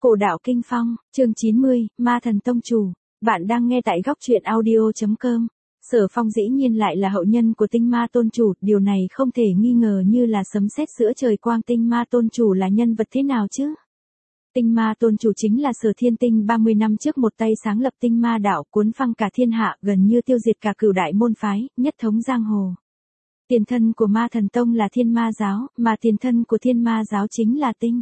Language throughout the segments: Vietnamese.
Cổ đạo kinh phong, chương 90, Ma Thần Tông Chủ. Bạn đang nghe tại góc truyện audio.com. Sở Phong dĩ nhiên lại là hậu nhân của Tinh Ma Tôn Chủ, điều này không thể nghi ngờ như là sấm sét giữa trời quang. Tinh Ma Tôn Chủ là nhân vật thế nào chứ? Tinh Ma Tôn Chủ chính là Sở Thiên Tinh 30 năm trước một tay sáng lập Tinh Ma Đạo, cuốn phăng cả thiên hạ, gần như tiêu diệt cả cửu đại môn phái, nhất thống giang hồ. Tiền thân của Ma Thần Tông là Thiên Ma Giáo, mà tiền thân của Thiên Ma Giáo chính là Tinh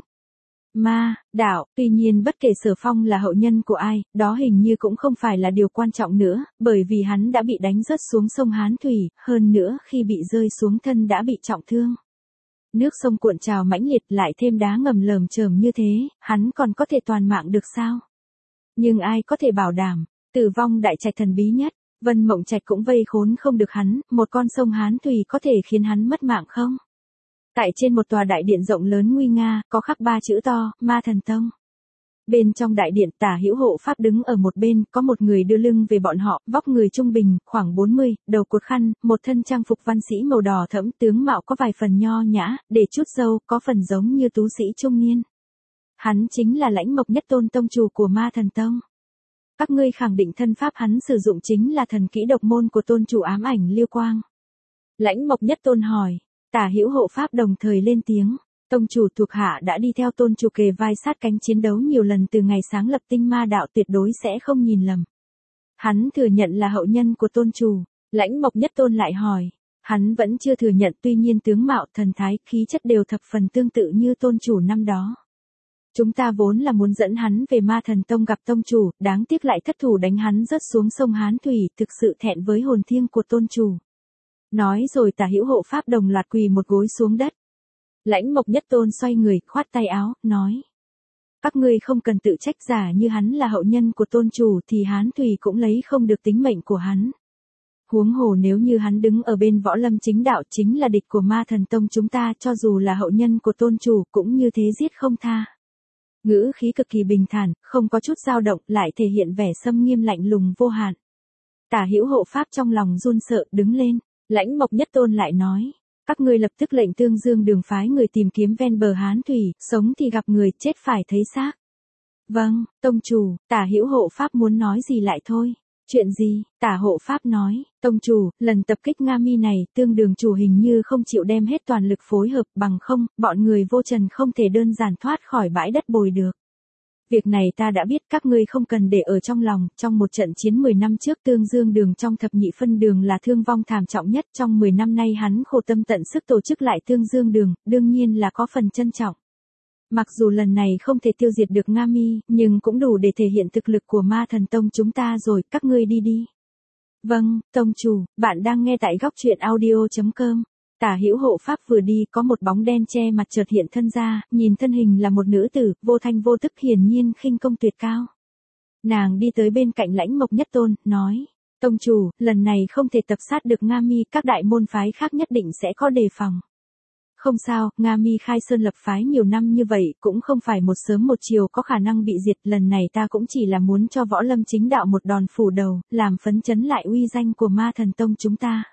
Ma Đạo. Tuy nhiên bất kể Sở Phong là hậu nhân của ai, đó hình như cũng không phải là điều quan trọng nữa, bởi vì hắn đã bị đánh rớt xuống sông Hán Thủy, hơn nữa khi bị rơi xuống thân đã bị trọng thương. Nước sông cuộn trào mãnh liệt, lại thêm đá ngầm lởm chởm như thế, hắn còn có thể toàn mạng được sao? Nhưng ai có thể bảo đảm, tử vong đại trạch thần bí nhất, Vân Mộng Trạch cũng vây khốn không được hắn, một con sông Hán Thủy có thể khiến hắn mất mạng không? Tại trên một tòa đại điện rộng lớn nguy nga, có khắc 3 chữ to, Ma Thần Tông. Bên trong đại điện, Tả Hữu Hộ Pháp đứng ở một bên, có một người đưa lưng về bọn họ, vóc người trung bình, khoảng 40, đầu cột khăn, một thân trang phục văn sĩ màu đỏ thẫm, tướng mạo có vài phần nho nhã, để chút râu, có phần giống như tú sĩ trung niên. Hắn chính là Lãnh Mộc Nhất Tôn Tông Chủ của Ma Thần Tông. Các ngươi khẳng định thân pháp hắn sử dụng chính là thần kỹ độc môn của Tôn Chủ Ám Ảnh Lưu Quang. Lãnh Mộc Nhất Tôn hỏi. Tả Hữu Hộ Pháp đồng thời lên tiếng, Tông Chủ thuộc hạ đã đi theo Tôn Chủ kề vai sát cánh chiến đấu nhiều lần từ ngày sáng lập Tinh Ma Đạo, tuyệt đối sẽ không nhìn lầm. Hắn thừa nhận là hậu nhân của Tôn Chủ. Lãnh Mộc Nhất Tôn lại hỏi, hắn vẫn chưa thừa nhận, tuy nhiên tướng mạo, thần thái, khí chất đều thập phần tương tự như Tôn Chủ năm đó. Chúng ta vốn là muốn dẫn hắn về Ma Thần Tông gặp Tông Chủ, đáng tiếc lại thất thủ đánh hắn rớt xuống sông Hán Thủy, thực sự thẹn với hồn thiêng của Tôn Chủ. Nói rồi Tả Hữu Hộ Pháp đồng loạt quỳ một gối xuống đất. Lãnh Mộc Nhất Tôn xoay người, khoát tay áo, nói. Các ngươi không cần tự trách, giả như hắn là hậu nhân của Tôn Chủ thì Hán Thủy cũng lấy không được tính mệnh của hắn. Huống hồ nếu như hắn đứng ở bên Võ Lâm Chính Đạo, chính là địch của Ma Thần Tông chúng ta, cho dù là hậu nhân của Tôn Chủ cũng như thế giết không tha. Ngữ khí cực kỳ bình thản, không có chút dao động, lại thể hiện vẻ xâm nghiêm lạnh lùng vô hạn. Tả Hữu Hộ Pháp trong lòng run sợ, đứng lên. Lãnh Mộc Nhất Tôn lại nói, các ngươi lập tức lệnh Tương Dương Đường phái người tìm kiếm ven bờ Hán Thủy, sống thì gặp người, chết phải thấy xác. Vâng, Tông Chủ. Tả Hữu Hộ Pháp muốn nói gì lại thôi. Chuyện gì? Tả Hộ Pháp nói, Tông Chủ, lần tập kích Nga Mi này, Tương Đường Chủ hình như không chịu đem hết toàn lực phối hợp, bằng không, bọn người vô trần không thể đơn giản thoát khỏi bãi đất bồi được. Việc này ta đã biết, các ngươi không cần để ở trong lòng, trong một trận chiến 10 năm trước Tương Dương Đường trong thập nhị phân đường là thương vong thảm trọng nhất, trong 10 năm nay hắn khổ tâm tận sức tổ chức lại Tương Dương Đường, đương nhiên là có phần trân trọng. Mặc dù lần này không thể tiêu diệt được Nga Mi, nhưng cũng đủ để thể hiện thực lực của Ma Thần Tông chúng ta rồi, các ngươi đi đi. Vâng, Tông Chủ. Bạn đang nghe tại góc truyện audio.com. Tả Hữu Hộ Pháp vừa đi, có một bóng đen che mặt chợt hiện thân ra, nhìn thân hình là một nữ tử, vô thanh vô tức, hiển nhiên khinh công tuyệt cao. Nàng đi tới bên cạnh Lãnh Mộc Nhất Tôn, nói, Tông Chủ, lần này không thể tập sát được Nga Mi, các đại môn phái khác nhất định sẽ có đề phòng. Không sao, Nga Mi khai sơn lập phái nhiều năm như vậy, cũng không phải một sớm một chiều có khả năng bị diệt, lần này ta cũng chỉ là muốn cho Võ Lâm Chính Đạo một đòn phủ đầu, làm phấn chấn lại uy danh của Ma Thần Tông chúng ta.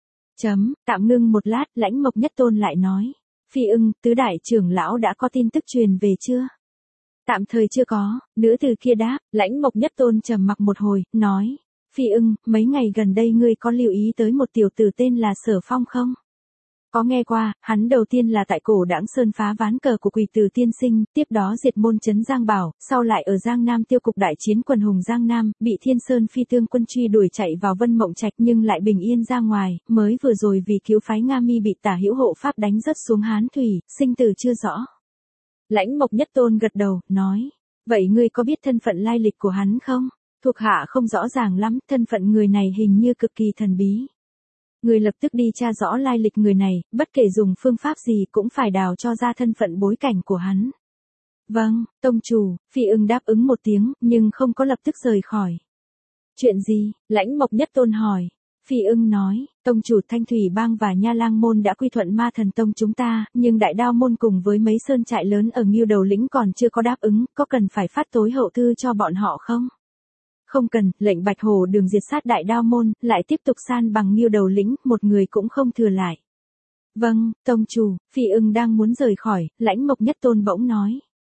Tạm ngưng một lát, Lãnh Mộc Nhất Tôn lại nói, Phi Ưng, tứ đại trưởng lão đã có tin tức truyền về chưa? Tạm thời chưa có, nữ tử kia đáp. Lãnh Mộc Nhất Tôn trầm mặc một hồi, nói, Phi Ưng, mấy ngày gần đây ngươi có lưu ý tới một tiểu tử tên là Sở Phong không? Có nghe qua, hắn đầu tiên là tại Cổ Đãng Sơn phá ván cờ của Quỳ Từ tiên sinh, tiếp đó diệt môn trấn Giang Bảo, sau lại ở Giang Nam tiêu cục đại chiến quần hùng Giang Nam, bị Thiên Sơn Phi Tương quân truy đuổi chạy vào Vân Mộng Trạch nhưng lại bình yên ra ngoài, mới vừa rồi vì cứu phái Nga Mi bị Tả Hữu Hộ Pháp đánh rớt xuống Hán Thủy, sinh tử chưa rõ. Lãnh Mộc Nhất Tôn gật đầu, nói, vậy ngươi có biết thân phận lai lịch của hắn không? Thuộc hạ không rõ ràng lắm, thân phận người này hình như cực kỳ thần bí. Người lập tức đi tra rõ lai lịch người này, bất kể dùng phương pháp gì cũng phải đào cho ra thân phận bối cảnh của hắn. Vâng, Tông Chủ. Phi Ưng đáp ứng một tiếng, nhưng không có lập tức rời khỏi. Chuyện gì? Lãnh Mộc Nhất Tôn hỏi. Phi Ưng nói, Tông Chủ, Thanh Thủy Bang và Nha Lang Môn đã quy thuận Ma Thần Tông chúng ta, nhưng Đại Đao Môn cùng với mấy sơn trại lớn ở Ngưu Đầu Lĩnh còn chưa có đáp ứng, có cần phải phát tối hậu thư cho bọn họ không? Không cần, lệnh Bạch Hổ Đường diệt sát Đại Đao Môn, lại tiếp tục san bằng Ngưu Đầu Lĩnh, một người cũng không thừa lại. Vâng, Tông Chủ. Phi Ưng đang muốn rời khỏi, Lãnh Mộc Nhất Tôn bỗng nói.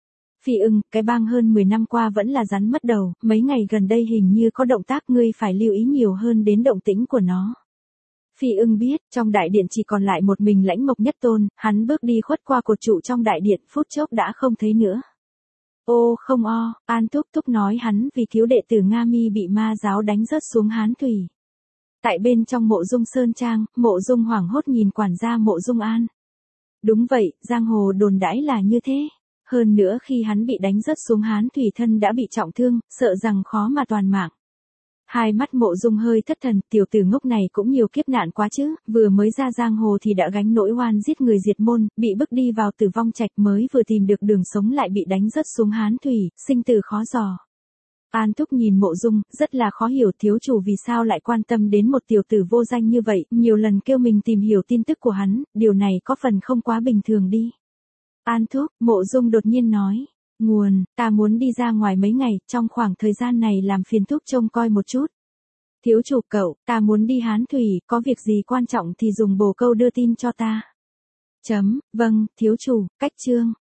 Phi ưng, cái bang hơn 10 năm qua vẫn là rắn mất đầu, mấy ngày gần đây hình như có động tác, ngươi phải lưu ý nhiều hơn đến động tĩnh của nó. Phi ưng biết, trong đại điện chỉ còn lại một mình Lãnh Mộc Nhất Tôn, hắn bước đi khuất qua cột trụ trong đại điện, phút chốc đã không thấy nữa. Ô không o, An Túc Túc nói hắn vì thiếu đệ tử Nga Mi bị ma giáo đánh rớt xuống Hán Thủy. Tại bên trong Mộ Dung Sơn Trang, Mộ Dung hoảng hốt nhìn quản gia Mộ Dung An. Đúng vậy, giang hồ đồn đãi là như thế. Hơn nữa khi hắn bị đánh rớt xuống Hán Thủy thân đã bị trọng thương, sợ rằng khó mà toàn mạng. Hai mắt Mộ Dung hơi thất thần, tiểu tử ngốc này cũng nhiều kiếp nạn quá chứ, vừa mới ra giang hồ thì đã gánh nỗi oan giết người diệt môn, bị bức đi vào tử vong trạch, mới vừa tìm được đường sống lại bị đánh rớt xuống Hán Thủy, sinh tử khó dò. An Túc nhìn Mộ Dung, rất là khó hiểu thiếu chủ vì sao lại quan tâm đến một tiểu tử vô danh như vậy, nhiều lần kêu mình tìm hiểu tin tức của hắn, điều này có phần không quá bình thường đi. An Thúc, Mộ Dung đột nhiên nói, nguồn, ta muốn đi ra ngoài mấy ngày, trong khoảng thời gian này làm phiền Thúc trông coi một chút. Thiếu chủ cậu, ta muốn đi Hán Thủy, có việc gì quan trọng thì dùng bồ câu đưa tin cho ta. Vâng, thiếu chủ, cách chương.